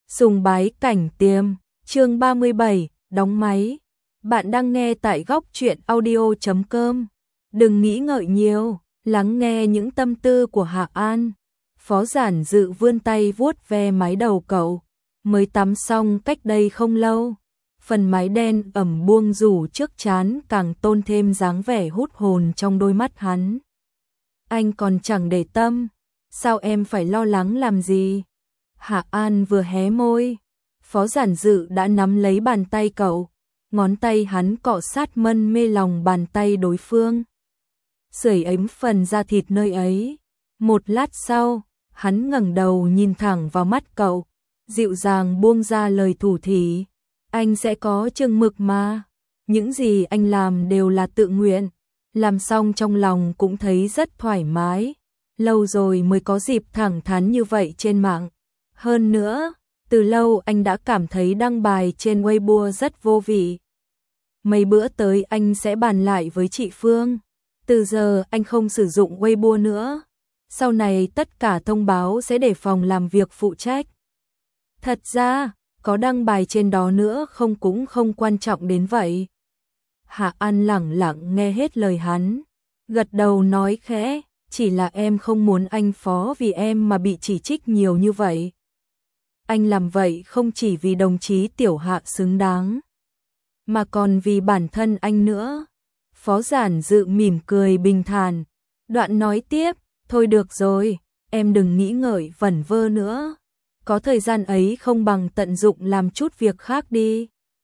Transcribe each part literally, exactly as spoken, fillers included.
Sùng bái cảnh tiêm, chương ba mươi bảy, đóng máy. Bạn đang nghe tại góc truyện audio chấm com. Đừng nghĩ ngợi nhiều, lắng nghe những tâm tư của Hạ An. Phó Giản Dự vươn tay vuốt ve mái đầu cậu, mới tắm xong cách đây không lâu. Phần mái đen ẩm buông rủ trước trán càng tôn thêm dáng vẻ hút hồn trong đôi mắt hắn. Anh còn chẳng để tâm, sao em phải lo lắng làm gì? Hạ An vừa hé môi, Phó Giản Dự đã nắm lấy bàn tay cậu, ngón tay hắn cọ sát mân mê lòng bàn tay đối phương. Sưởi ấm phần da thịt nơi ấy. Một lát sau, hắn ngẩng đầu nhìn thẳng vào mắt cậu, dịu dàng buông ra lời thủ thỉ. Anh sẽ có chừng mực mà, những gì anh làm đều là tự nguyện, làm xong trong lòng cũng thấy rất thoải mái, lâu rồi mới có dịp thẳng thắn như vậy trên mạng. Hơn nữa, từ lâu anh đã cảm thấy đăng bài trên Weibo rất vô vị. Mấy bữa tới anh sẽ bàn lại với chị Phương, từ giờ anh không sử dụng Weibo nữa, sau này tất cả thông báo sẽ để phòng làm việc phụ trách. Thật ra, có đăng bài trên đó nữa không cũng không quan trọng đến vậy. Hạ An lẳng lặng nghe hết lời hắn, gật đầu nói khẽ, chỉ là em không muốn anh Phó vì em mà bị chỉ trích nhiều như vậy. Anh làm vậy không chỉ vì đồng chí Tiểu Hạ xứng đáng, mà còn vì bản thân anh nữa. Phó Giản Dự mỉm cười bình thản, đoạn nói tiếp, thôi được rồi, em đừng nghĩ ngợi vẩn vơ nữa. Có thời gian ấy không bằng tận dụng làm chút việc khác đi.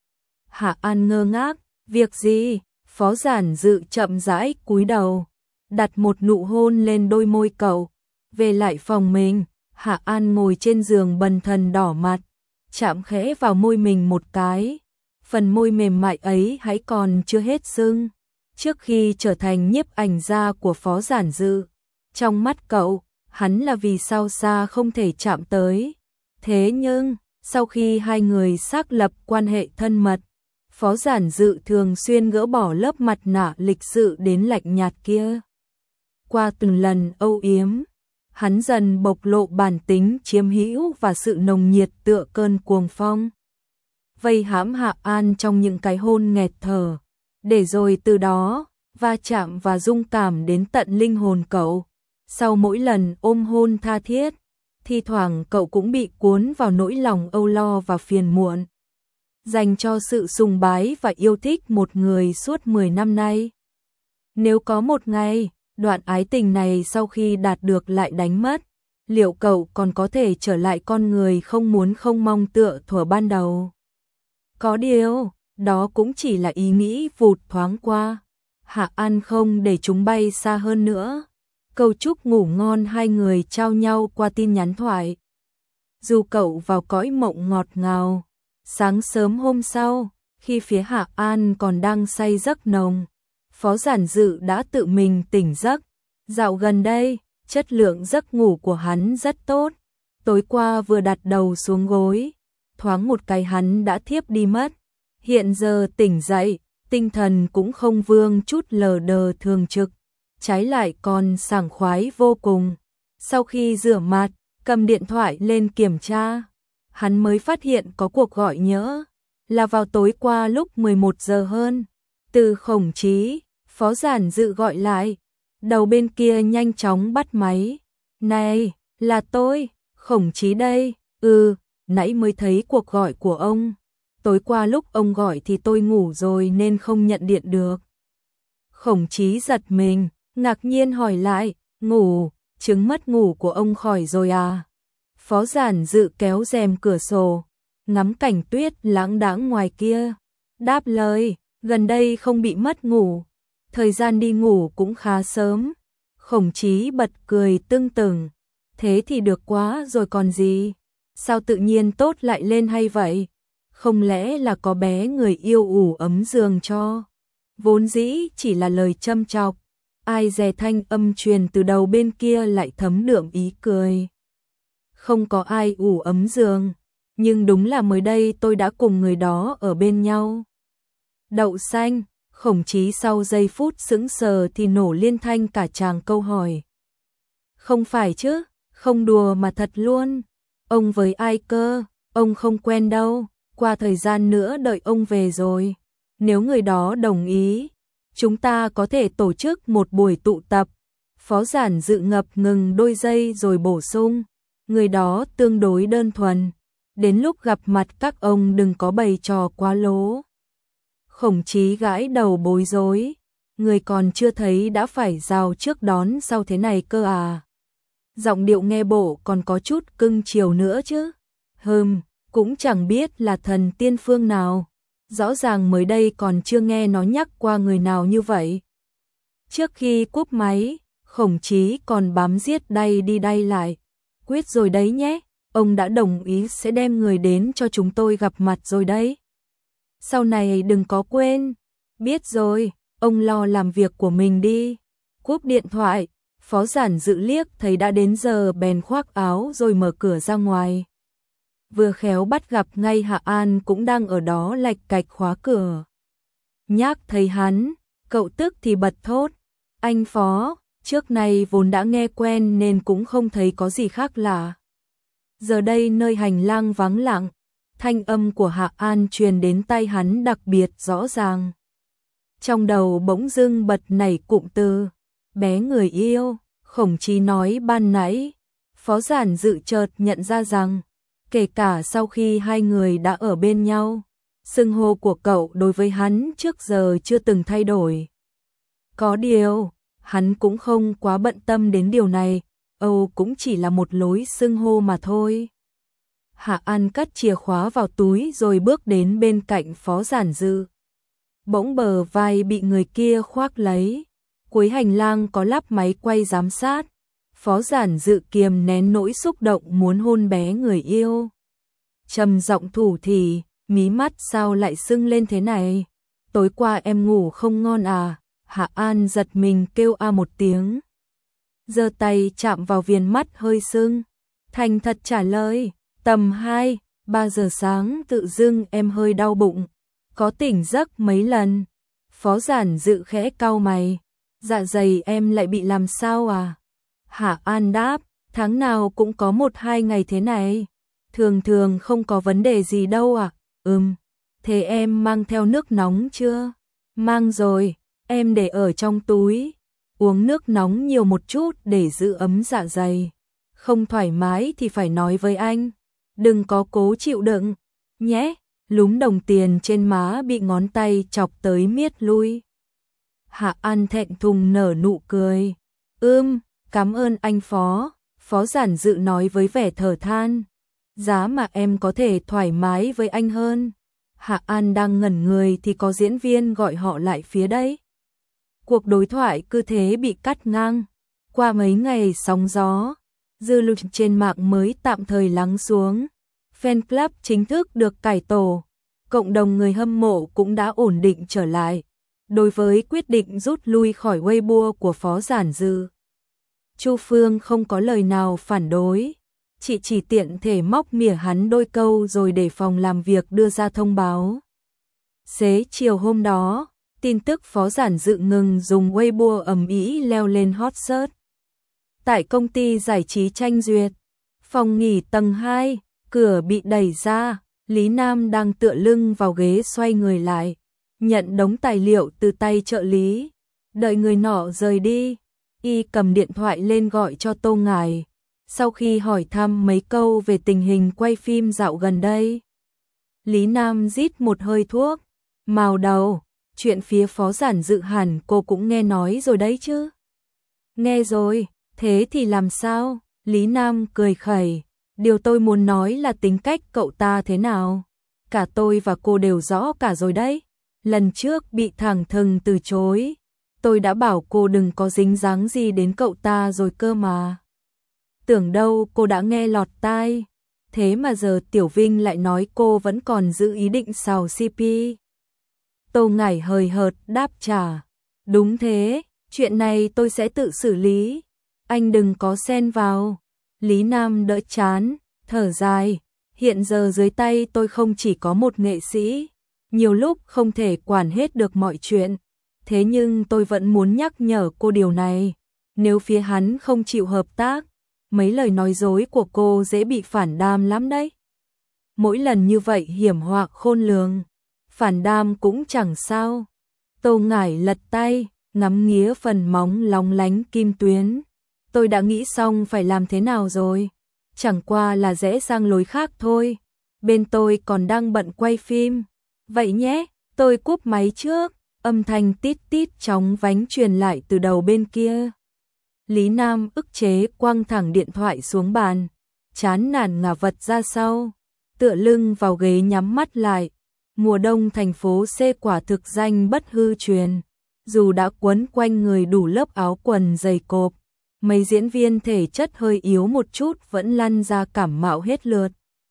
Hạ An ngơ ngác, việc gì? Phó Giản Dự chậm rãi cúi đầu, đặt một nụ hôn lên đôi môi cậu. Về lại phòng mình, Hạ An ngồi trên giường bần thần đỏ mặt, chạm khẽ vào môi mình một cái. Phần môi mềm mại ấy hãy còn chưa hết sưng. Trước khi trở thành nhiếp ảnh gia của Phó Giản Dự, trong mắt cậu, hắn là vì sao xa không thể chạm tới. Thế nhưng, sau khi hai người xác lập quan hệ thân mật, Phó Giản Dự thường xuyên gỡ bỏ lớp mặt nạ lịch sự đến lạnh nhạt kia. Qua từng lần âu yếm, hắn dần bộc lộ bản tính chiếm hữu và sự nồng nhiệt tựa cơn cuồng phong. Vây hãm Hạ An trong những cái hôn nghẹt thở, để rồi từ đó, va chạm và rung cảm đến tận linh hồn cậu. Sau mỗi lần ôm hôn tha thiết, thi thoảng cậu cũng bị cuốn vào nỗi lòng âu lo và phiền muộn. Dành cho sự sùng bái và yêu thích một người suốt mười năm nay. Nếu có một ngày, đoạn ái tình này sau khi đạt được lại đánh mất, liệu cậu còn có thể trở lại con người không muốn không mong tựa thuở ban đầu? Có điều, đó cũng chỉ là ý nghĩ vụt thoáng qua. Hạ An không để chúng bay xa hơn nữa. Câu chúc ngủ ngon hai người trao nhau qua tin nhắn thoại. Dù cậu vào cõi mộng ngọt ngào. Sáng sớm hôm sau, khi phía Hạ An còn đang say giấc nồng, Phó Giản Dự đã tự mình tỉnh giấc. Dạo gần đây, chất lượng giấc ngủ của hắn rất tốt. Tối qua vừa đặt đầu xuống gối, thoáng một cái hắn đã thiếp đi mất. Hiện giờ tỉnh dậy, tinh thần cũng không vương chút lờ đờ thường trực, trái lại còn sảng khoái vô cùng. Sau khi rửa mặt, cầm điện thoại lên kiểm tra, hắn mới phát hiện có cuộc gọi nhỡ, là vào tối qua lúc mười một giờ hơn. Từ Khổng Chí, Phó Giản Dự gọi lại, đầu bên kia nhanh chóng bắt máy. Này, là tôi, Khổng Chí đây. Ừ, nãy mới thấy cuộc gọi của ông. Tối qua lúc ông gọi thì tôi ngủ rồi nên không nhận điện được. Khổng Chí giật mình, ngạc nhiên hỏi lại, ngủ, chứng mất ngủ của ông khỏi rồi à? Phó Giản Dự kéo rèm cửa sổ, ngắm cảnh tuyết lãng đãng ngoài kia, đáp lời, gần đây không bị mất ngủ, thời gian đi ngủ cũng khá sớm. Khổng Chí bật cười tưng tửng, thế thì được quá rồi còn gì, sao tự nhiên tốt lại lên hay vậy? Không lẽ là có bé người yêu ủ ấm giường cho? Vốn dĩ chỉ là lời châm chọc, ai dè thanh âm truyền từ đầu bên kia lại thấm đượm ý cười. Không có ai ủ ấm giường, nhưng đúng là mới đây tôi đã cùng người đó ở bên nhau. Đậu xanh, Khổng Chí sau giây phút sững sờ thì nổ liên thanh cả tràng câu hỏi. Không phải chứ, không đùa mà thật luôn. Ông với ai cơ? Ông không quen đâu, qua thời gian nữa đợi ông về rồi. Nếu người đó đồng ý, chúng ta có thể tổ chức một buổi tụ tập. Phó Giản Dự ngập ngừng đôi giây rồi bổ sung, người đó tương đối đơn thuần. Đến lúc gặp mặt các ông đừng có bày trò quá lố. Khổng Chí gãi đầu bối rối, người còn chưa thấy đã phải rào trước đón sau thế này cơ à. Giọng điệu nghe bộ còn có chút cưng chiều nữa chứ. Hừm, cũng chẳng biết là thần tiên phương nào. Rõ ràng mới đây còn chưa nghe nó nhắc qua người nào như vậy. Trước khi cúp máy, Khổng Chí còn bám giết đay đi đay lại. Quyết rồi đấy nhé, ông đã đồng ý sẽ đem người đến cho chúng tôi gặp mặt rồi đấy. Sau này đừng có quên. Biết rồi, ông lo làm việc của mình đi. Cúp điện thoại, Phó Giản Dự liếc thấy đã đến giờ bèn khoác áo rồi mở cửa ra ngoài. Vừa khéo bắt gặp ngay Hạ An cũng đang ở đó lạch cạch khóa cửa. Nhác thấy hắn, cậu tức thì bật thốt. Anh Phó, trước này vốn đã nghe quen nên cũng không thấy có gì khác lạ. Giờ đây nơi hành lang vắng lặng, thanh âm của Hạ An truyền đến tai hắn đặc biệt rõ ràng. Trong đầu bỗng dưng bật nảy cụm từ, bé người yêu, Khổng Chí nói ban nãy. Phó Giản Dự chợt nhận ra rằng, kể cả sau khi hai người đã ở bên nhau, xưng hô của cậu đối với hắn trước giờ chưa từng thay đổi. Có điều, hắn cũng không quá bận tâm đến điều này, Âu cũng chỉ là một lối xưng hô mà thôi. Hạ An cất chìa khóa vào túi rồi bước đến bên cạnh Phó Giản Dự. Bỗng bờ vai bị người kia khoác lấy. Cuối hành lang có lắp máy quay giám sát. Phó Giản Dự kiềm nén nỗi xúc động muốn hôn bé người yêu. Trầm giọng thủ thỉ, mí mắt sao lại sưng lên thế này? Tối qua em ngủ không ngon à? Hạ An giật mình kêu a một tiếng. Giơ tay chạm vào viền mắt hơi sưng. Thành thật trả lời, tầm hai, ba giờ sáng tự dưng em hơi đau bụng. Có tỉnh giấc mấy lần. Phó Giản Dự khẽ cau mày. Dạ dày em lại bị làm sao à? Hạ An đáp, tháng nào cũng có một hai ngày thế này. Thường thường không có vấn đề gì đâu à? Ừm, thế em mang theo nước nóng chưa? Mang rồi, em để ở trong túi. Uống nước nóng nhiều một chút để giữ ấm dạ dày. Không thoải mái thì phải nói với anh. Đừng có cố chịu đựng, nhé. Lúm đồng tiền trên má bị ngón tay chọc tới miết lui. Hạ An thẹn thùng nở nụ cười. Ưm, cảm ơn anh Phó. Phó Giản Dự nói với vẻ thở than. Giá mà em có thể thoải mái với anh hơn. Hạ An đang ngẩn người thì có diễn viên gọi họ lại phía đấy. Cuộc đối thoại cứ thế bị cắt ngang. Qua mấy ngày sóng gió, dư luận trên mạng mới tạm thời lắng xuống. Fan club chính thức được cải tổ. Cộng đồng người hâm mộ cũng đã ổn định trở lại. Đối với quyết định rút lui khỏi Weibo của Phó Giản Dự, Chu Phương không có lời nào phản đối. Chị chỉ tiện thể móc mỉa hắn đôi câu rồi để phòng làm việc đưa ra thông báo. Xế chiều hôm đó, tin tức Phó Giản Dự ngừng dùng Weibo ầm ĩ leo lên hot search. Tại công ty giải trí Tranh Duyệt, phòng nghỉ tầng hai, cửa bị đẩy ra, Lý Nam đang tựa lưng vào ghế xoay người lại, nhận đống tài liệu từ tay trợ lý. Đợi người nọ rời đi, y cầm điện thoại lên gọi cho Tô Ngải. Sau khi hỏi thăm mấy câu về tình hình quay phim dạo gần đây, Lý Nam rít một hơi thuốc, màu đầu, chuyện phía Phó Giản Dự hẳn cô cũng nghe nói rồi đấy chứ. Nghe rồi, thế thì làm sao? Lý Nam cười khẩy, điều tôi muốn nói là tính cách cậu ta thế nào. Cả tôi và cô đều rõ cả rồi đấy. Lần trước bị thẳng thừng từ chối, tôi đã bảo cô đừng có dính dáng gì đến cậu ta rồi cơ mà. Tưởng đâu cô đã nghe lọt tai. Thế mà giờ Tiểu Vinh lại nói cô vẫn còn giữ ý định xào xê pê. Tô Ngải hời hợt đáp trả. Đúng thế, chuyện này tôi sẽ tự xử lý. Anh đừng có xen vào. Lý Nam đỡ chán, thở dài. Hiện giờ dưới tay tôi không chỉ có một nghệ sĩ. Nhiều lúc không thể quản hết được mọi chuyện. Thế nhưng tôi vẫn muốn nhắc nhở cô điều này. Nếu phía hắn không chịu hợp tác, mấy lời nói dối của cô dễ bị phản đam lắm đấy. mỗi lần như vậy hiểm họa khôn lường, phản đam cũng chẳng sao. Tô Ngải lật tay, ngắm nghía phần móng lóng lánh kim tuyến. Tôi đã nghĩ xong phải làm thế nào rồi, chẳng qua là rẽ sang lối khác thôi. Bên tôi còn đang bận quay phim. Vậy nhé, tôi cúp máy trước. Âm thanh tít tít chóng vánh truyền lại từ đầu bên kia. Lý Nam ức chế quăng thẳng điện thoại xuống bàn, chán nản ngả vật ra sau, tựa lưng vào ghế nhắm mắt lại. Mùa đông thành phố C quả thực danh bất hư truyền, dù đã quấn quanh người đủ lớp áo quần dày cộp, mấy diễn viên thể chất hơi yếu một chút vẫn lăn ra cảm mạo hết lượt.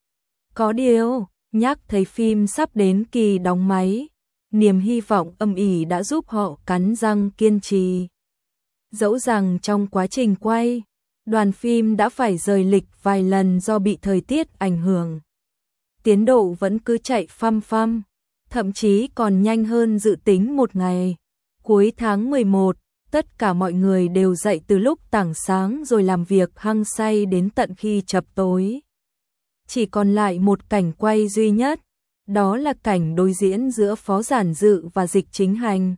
Có điều, nhắc thấy phim sắp đến kỳ đóng máy, niềm hy vọng âm ỉ đã giúp họ cắn răng kiên trì. Dẫu rằng trong quá trình quay, đoàn phim đã phải rời lịch vài lần do bị thời tiết ảnh hưởng. Tiến độ vẫn cứ chạy phăm phăm, thậm chí còn nhanh hơn dự tính một ngày. Cuối tháng mười một, tất cả mọi người đều dậy từ lúc tảng sáng rồi làm việc hăng say đến tận khi chập tối. Chỉ còn lại một cảnh quay duy nhất, đó là cảnh đối diễn giữa Phó Giản Dự và Dịch Chính Hành.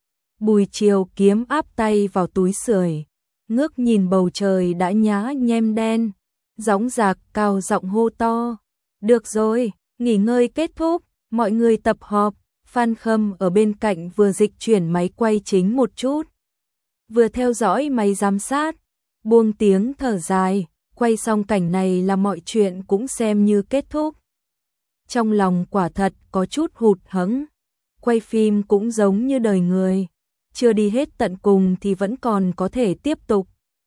Bùi Chiều Kiếm áp tay vào túi sưởi, ngước nhìn bầu trời đã nhá nhem đen, dõng dạc cao giọng hô to. Được rồi, nghỉ ngơi kết thúc, mọi người tập họp. Phan Khâm ở bên cạnh vừa dịch chuyển máy quay chính một chút, vừa theo dõi máy giám sát, buông tiếng thở dài, quay xong cảnh này là mọi chuyện cũng xem như kết thúc. Trong lòng quả thật có chút hụt hẫng, quay phim cũng giống như đời người, chưa đi hết tận cùng thì vẫn còn có thể tiếp tục.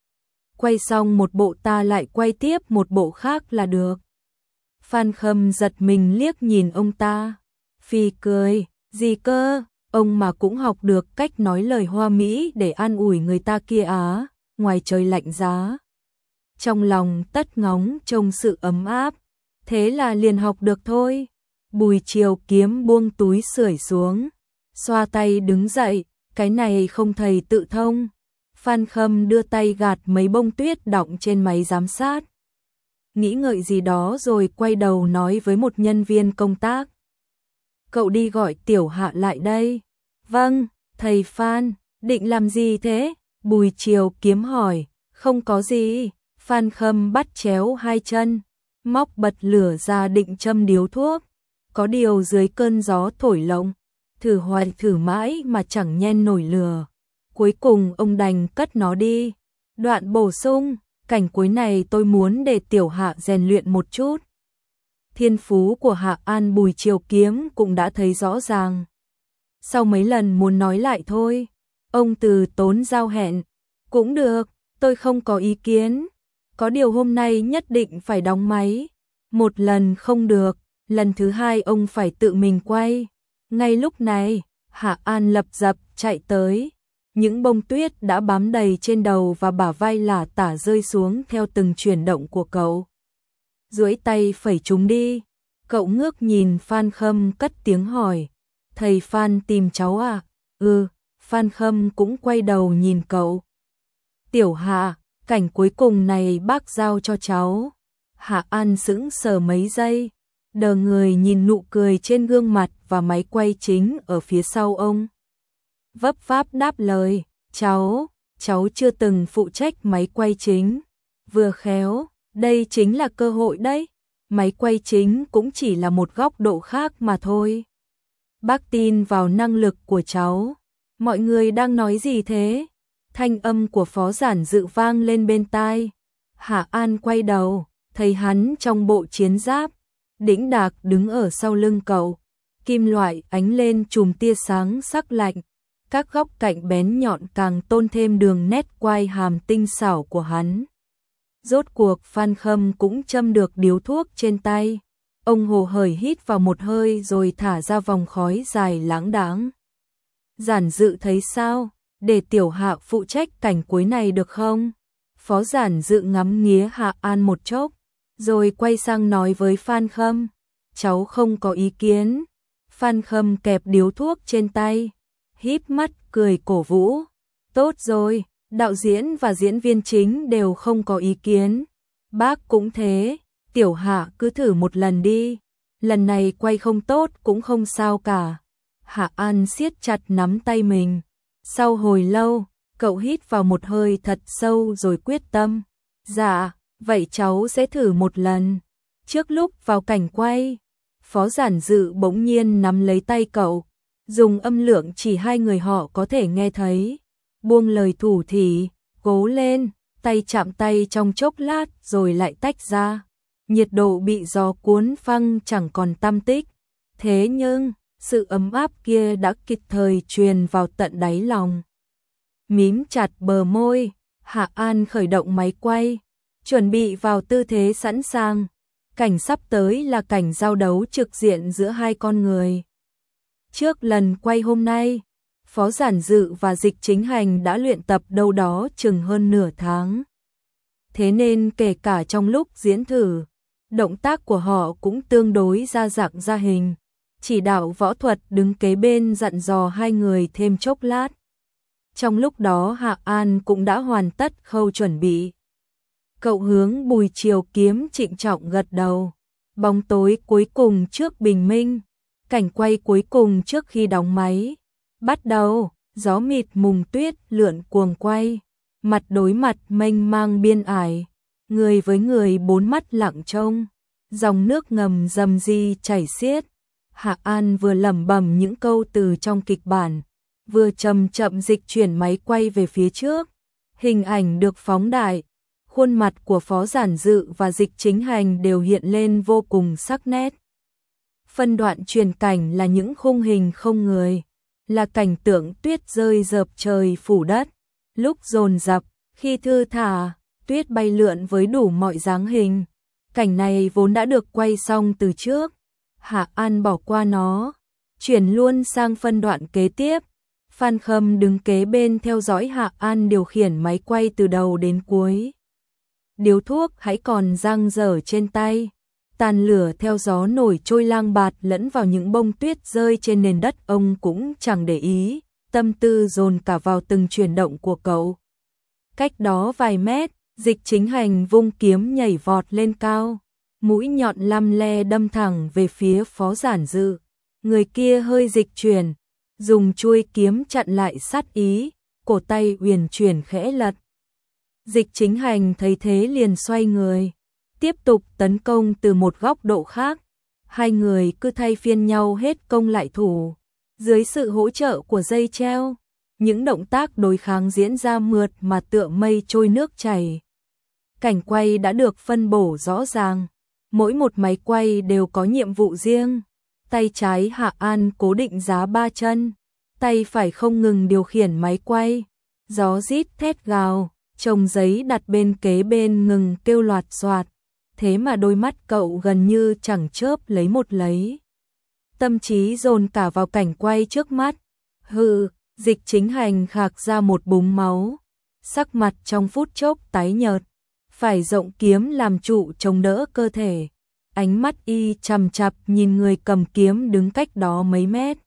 Quay xong một bộ ta lại quay tiếp một bộ khác là được. Phan Khâm giật mình liếc nhìn ông ta, phì cười, gì cơ, ông mà cũng học được cách nói lời hoa mỹ để an ủi người ta kia á, ngoài trời lạnh giá. Trong lòng tất ngóng trông sự ấm áp, thế là liền học được thôi. Bùi Chiều Kiếm buông túi sưởi xuống, xoa tay đứng dậy, cái này không thầy tự thông. Phan Khâm đưa tay gạt mấy bông tuyết đọng trên máy giám sát. Nghĩ ngợi gì đó rồi quay đầu nói với một nhân viên công tác. Cậu đi gọi Tiểu Hạ lại đây. Vâng, thầy Phan, định làm gì thế? Bùi Chiều Kiếm hỏi. Không có gì. Phan Khâm bắt chéo hai chân, móc bật lửa ra định châm điếu thuốc. Có điều dưới cơn gió thổi lộng, thử hoài thử mãi mà chẳng nhen nổi lửa. Cuối cùng ông đành cất nó đi. Đoạn bổ sung, cảnh cuối này tôi muốn để Tiểu Hạ rèn luyện một chút. Thiên phú của Hạ An Bùi Chiều Kiếm cũng đã thấy rõ ràng. Sau mấy lần muốn nói lại thôi, ông từ tốn giao hẹn. Cũng được, tôi không có ý kiến. Có điều hôm nay nhất định phải đóng máy. Một lần không được, lần thứ hai ông phải tự mình quay. Ngay lúc này, Hạ An lập dập chạy tới. Những bông tuyết đã bám đầy trên đầu và bả vai lả tả rơi xuống theo từng chuyển động của cậu. Duỗi tay phẩy chúng đi. Cậu ngước nhìn Phan Khâm cất tiếng hỏi. Thầy Phan tìm cháu à? Ừ, Phan Khâm cũng quay đầu nhìn cậu. Tiểu Hạ, cảnh cuối cùng này bác giao cho cháu. Hạ An sững sờ mấy giây, đờ người nhìn nụ cười trên gương mặt và máy quay chính ở phía sau ông. Vấp váp đáp lời, cháu, cháu chưa từng phụ trách máy quay chính. Vừa khéo, đây chính là cơ hội đấy. Máy quay chính cũng chỉ là một góc độ khác mà thôi. Bác tin vào năng lực của cháu. Mọi người đang nói gì thế? Thanh âm của Phó Giản Dự vang lên bên tai. Hạ An quay đầu, thấy hắn trong bộ chiến giáp, đĩnh đạc đứng ở sau lưng cậu. Kim loại ánh lên chùm tia sáng sắc lạnh. Các góc cạnh bén nhọn càng tôn thêm đường nét quai hàm tinh xảo của hắn. Rốt cuộc Phan Khâm cũng châm được điếu thuốc trên tay. Ông hồ hởi hít vào một hơi rồi thả ra vòng khói dài lãng đãng. Giản Dự thấy sao? Để Tiểu Hạ phụ trách cảnh cuối này được không? Phó Giản Dự ngắm nghía Hạ An một chốc, rồi quay sang nói với Phan Khâm. Cháu không có ý kiến. Phan Khâm kẹp điếu thuốc trên tay, híp mắt cười cổ vũ. Tốt rồi, đạo diễn và diễn viên chính đều không có ý kiến. Bác cũng thế, Tiểu Hạ cứ thử một lần đi. lần này quay không tốt cũng không sao cả. Hạ An siết chặt nắm tay mình. Sau hồi lâu, cậu hít vào một hơi thật sâu rồi quyết tâm. Dạ, vậy cháu sẽ thử một lần. Trước lúc vào cảnh quay, Phó Giản Dự bỗng nhiên nắm lấy tay cậu, dùng âm lượng chỉ hai người họ có thể nghe thấy. Buông lời thủ thỉ, cố lên, tay chạm tay trong chốc lát rồi lại tách ra. Nhiệt độ bị gió cuốn phăng chẳng còn tăm tích. Thế nhưng, sự ấm áp kia đã kịp thời truyền vào tận đáy lòng. Mím chặt bờ môi, Hạ An khởi động máy quay, chuẩn bị vào tư thế sẵn sàng. Cảnh sắp tới là cảnh giao đấu trực diện giữa hai con người. Trước lần quay hôm nay, Phó Giản Dự và Dịch Chính Hành đã luyện tập đâu đó chừng hơn nửa tháng. Thế nên kể cả trong lúc diễn thử, động tác của họ cũng tương đối ra dạng ra hình. Chỉ đạo võ thuật đứng kế bên dặn dò hai người thêm chốc lát. Trong lúc đó Hạ An cũng đã hoàn tất khâu chuẩn bị. Cậu hướng Bùi Triều Kiếm trịnh trọng gật đầu. Bóng tối cuối cùng trước bình minh, cảnh quay cuối cùng trước khi đóng máy. Bắt đầu, gió mịt mùng tuyết lượn cuồng quay, mặt đối mặt mênh mang biên ải, người với người bốn mắt lặng trông, dòng nước ngầm rầm ri chảy xiết. Hạ An vừa lẩm bẩm những câu từ trong kịch bản, vừa chậm chậm dịch chuyển máy quay về phía trước. Hình ảnh được phóng đại, khuôn mặt của Phó Giản Dự và Dịch Chính Hành đều hiện lên vô cùng sắc nét. Phân đoạn truyền cảnh là những khung hình không người, là cảnh tượng tuyết rơi rợp trời phủ đất, lúc dồn dập, khi thư thả, tuyết bay lượn với đủ mọi dáng hình. Cảnh này vốn đã được quay xong từ trước, Hạ An bỏ qua nó, chuyển luôn sang phân đoạn kế tiếp. Phan Khâm đứng kế bên theo dõi Hạ An điều khiển máy quay từ đầu đến cuối. Điếu thuốc hãy còn dang dở trên tay, tàn lửa theo gió nổi trôi lang bạt lẫn vào những bông tuyết rơi trên nền đất. Ông cũng chẳng để ý, tâm tư dồn cả vào từng chuyển động của cậu. Cách đó vài mét, Dịch Chính Hành vung kiếm nhảy vọt lên cao, mũi nhọn lăm le đâm thẳng về phía Phó Giản Dự. Người kia hơi dịch chuyển, dùng chuôi kiếm chặn lại sát ý, cổ tay uyển chuyển khẽ lật. Dịch Chính Hành thấy thế liền xoay người, tiếp tục tấn công từ một góc độ khác. Hai người cứ thay phiên nhau hết công lại thủ. Dưới sự hỗ trợ của dây treo, những động tác đối kháng diễn ra mượt mà tựa mây trôi nước chảy. Cảnh quay đã được phân bổ rõ ràng, mỗi một máy quay đều có nhiệm vụ riêng. Tay trái Hạ An cố định giá ba chân, tay phải không ngừng điều khiển máy quay. Gió rít thét gào, chồng giấy đặt bên kế bên ngừng kêu loạt xoạt. Thế mà đôi mắt cậu gần như chẳng chớp lấy một lấy. Tâm trí dồn cả vào cảnh quay trước mắt. Hừ, Dịch Chính Hành khạc ra một búng máu, sắc mặt trong phút chốc tái nhợt, phải rộng kiếm làm trụ chống đỡ cơ thể. Ánh mắt y chằm chằm nhìn người cầm kiếm đứng cách đó mấy mét.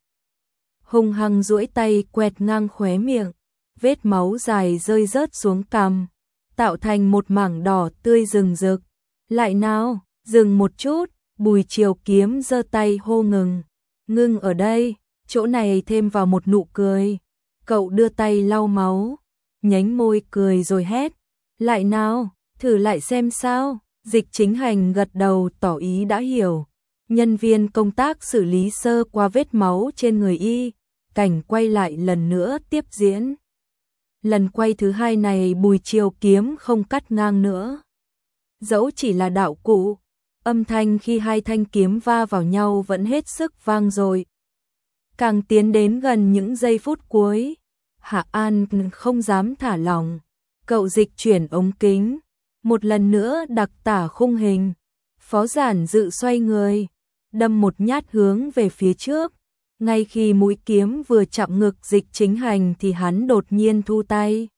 Hung hăng duỗi tay quẹt ngang khóe miệng, vết máu dài rơi rớt xuống cằm, tạo thành một mảng đỏ tươi rừng rực. Lại nào, dừng một chút, Bùi Triều Kiếm giơ tay hô ngừng. Ngưng ở đây, chỗ này thêm vào một nụ cười. Cậu đưa tay lau máu, nhếch môi cười rồi hét. Lại nào, thử lại xem sao. Dịch Chính Hành gật đầu tỏ ý đã hiểu. Nhân viên công tác xử lý sơ qua vết máu trên người y, cảnh quay lại lần nữa tiếp diễn. Lần quay thứ hai này Bùi Triều Kiếm không cắt ngang nữa. Dẫu chỉ là đạo cụ, âm thanh khi hai thanh kiếm va vào nhau vẫn hết sức vang dội. Càng tiến đến gần những giây phút cuối, Hạ An không dám thả lỏng. Cậu dịch chuyển ống kính, một lần nữa đặc tả khung hình. Phó Giản Dự xoay người, đâm một nhát hướng về phía trước. Ngay khi mũi kiếm vừa chạm ngực Dịch Chính Hành thì hắn đột nhiên thu tay.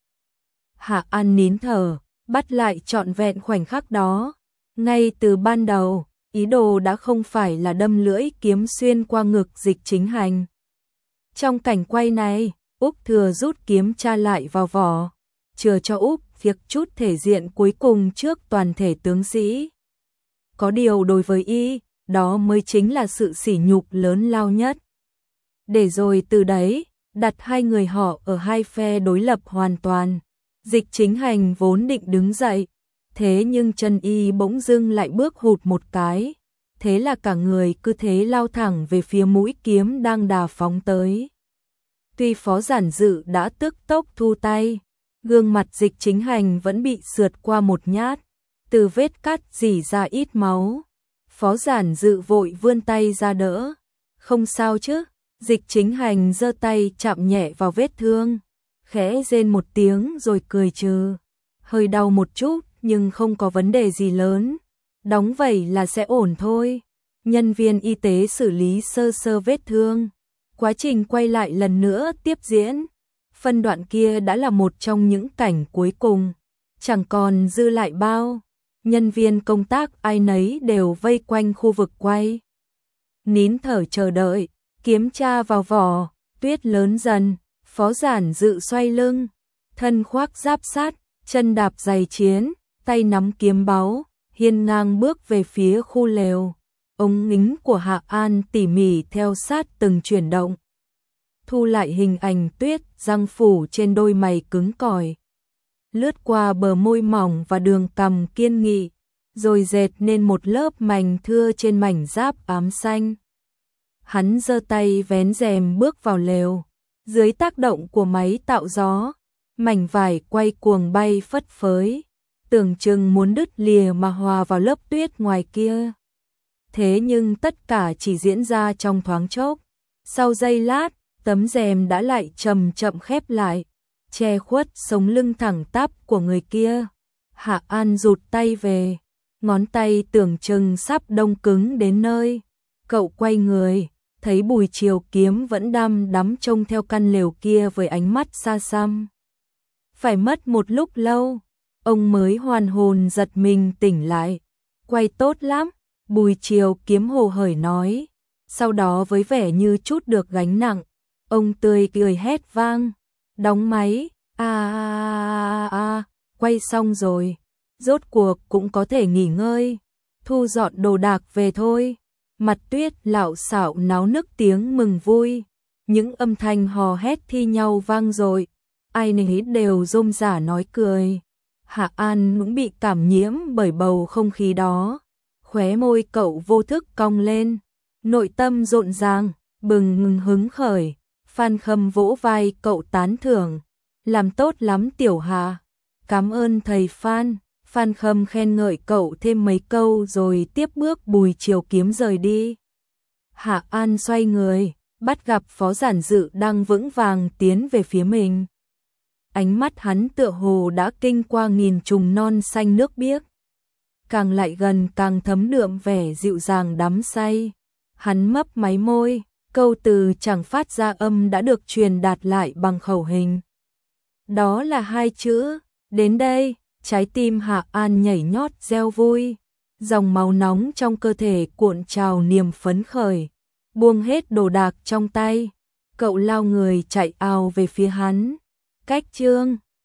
Hạ An nín thở, bắt lại trọn vẹn khoảnh khắc đó. Ngay từ ban đầu, ý đồ đã không phải là đâm lưỡi kiếm xuyên qua ngực Dịch Chính Hành. Trong cảnh quay này, Úc Thừa rút kiếm tra lại vào vỏ, chừa cho Úc việc chút thể diện cuối cùng trước toàn thể tướng sĩ. Có điều đối với y, đó mới chính là sự sỉ nhục lớn lao nhất. Để rồi từ đấy, đặt hai người họ ở hai phe đối lập hoàn toàn. Dịch Chính Hành vốn định đứng dậy, thế nhưng chân y bỗng dưng lại bước hụt một cái, thế là cả người cứ thế lao thẳng về phía mũi kiếm đang đà phóng tới. Tuy Phó Giản Dự đã tức tốc thu tay, gương mặt Dịch Chính Hành vẫn bị sượt qua một nhát, từ vết cắt rỉ ra ít máu. Phó Giản Dự vội vươn tay ra đỡ. Không sao chứ? Dịch Chính Hành giơ tay chạm nhẹ vào vết thương, khẽ rên một tiếng rồi cười trừ. Hơi đau một chút nhưng không có vấn đề gì lớn, đóng vảy là sẽ ổn thôi. Nhân viên y tế xử lý sơ sơ vết thương. Quá trình quay lại lần nữa tiếp diễn. Phân đoạn kia đã là một trong những cảnh cuối cùng, chẳng còn dư lại bao. Nhân viên công tác ai nấy đều vây quanh khu vực quay, nín thở chờ đợi. Kiếm tra vào vỏ, tuyết lớn dần, Phó Giản Dự xoay lưng, thân khoác giáp sắt, chân đạp giày chiến, tay nắm kiếm báu, hiên ngang bước về phía khu lều. Ống kính của Hạ An tỉ mỉ theo sát từng chuyển động, thu lại hình ảnh tuyết răng phủ trên đôi mày cứng cỏi, lướt qua bờ môi mỏng và đường cằm kiên nghị, rồi dệt nên một lớp mảnh thưa trên mảnh giáp ám xanh. Hắn giơ tay vén rèm bước vào lều, dưới tác động của máy tạo gió, mảnh vải quay cuồng bay phất phới, tưởng chừng muốn đứt lìa mà hòa vào lớp tuyết ngoài kia. Thế nhưng tất cả chỉ diễn ra trong thoáng chốc, sau giây lát, tấm rèm đã lại chậm chậm khép lại, che khuất sống lưng thẳng tắp của người kia. Hạ An rụt tay về, ngón tay tưởng chừng sắp đông cứng đến nơi. Cậu quay người, thấy Bùi Triều Kiếm vẫn đăm đắm trông theo căn lều kia với ánh mắt xa xăm. Phải mất một lúc lâu, ông mới hoàn hồn giật mình tỉnh lại. Quay tốt lắm, Bùi Triều Kiếm hồ hởi nói. Sau đó với vẻ như chút được gánh nặng, ông tươi cười hét vang. Đóng máy, a a a, quay xong rồi, rốt cuộc cũng có thể nghỉ ngơi, thu dọn đồ đạc về thôi. Mặt tuyết lạo xạo náo nức tiếng mừng vui, những âm thanh hò hét thi nhau vang dội, ai nấy đều rôm rả nói cười. Hạ An cũng bị cảm nhiễm bởi bầu không khí đó, khóe môi cậu vô thức cong lên, nội tâm rộn ràng, bừng hứng khởi. Phan Khâm vỗ vai cậu tán thưởng, làm tốt lắm Tiểu Hạ, cảm ơn thầy Phan. Phan Khâm khen ngợi cậu thêm mấy câu rồi tiếp bước Bùi Triều Kiếm rời đi. Hạ An xoay người, bắt gặp Phó Giản Dự đang vững vàng tiến về phía mình. Ánh mắt hắn tựa hồ đã kinh qua nghìn trùng non xanh nước biếc, càng lại gần càng thấm đượm vẻ dịu dàng đắm say. Hắn mấp máy môi, câu từ chẳng phát ra âm đã được truyền đạt lại bằng khẩu hình. Đó là hai chữ, đến đây. Trái tim Hạ An nhảy nhót reo vui, dòng máu nóng trong cơ thể cuộn trào niềm phấn khởi. Buông hết đồ đạc trong tay, cậu lao người chạy ào về phía hắn. Cách chương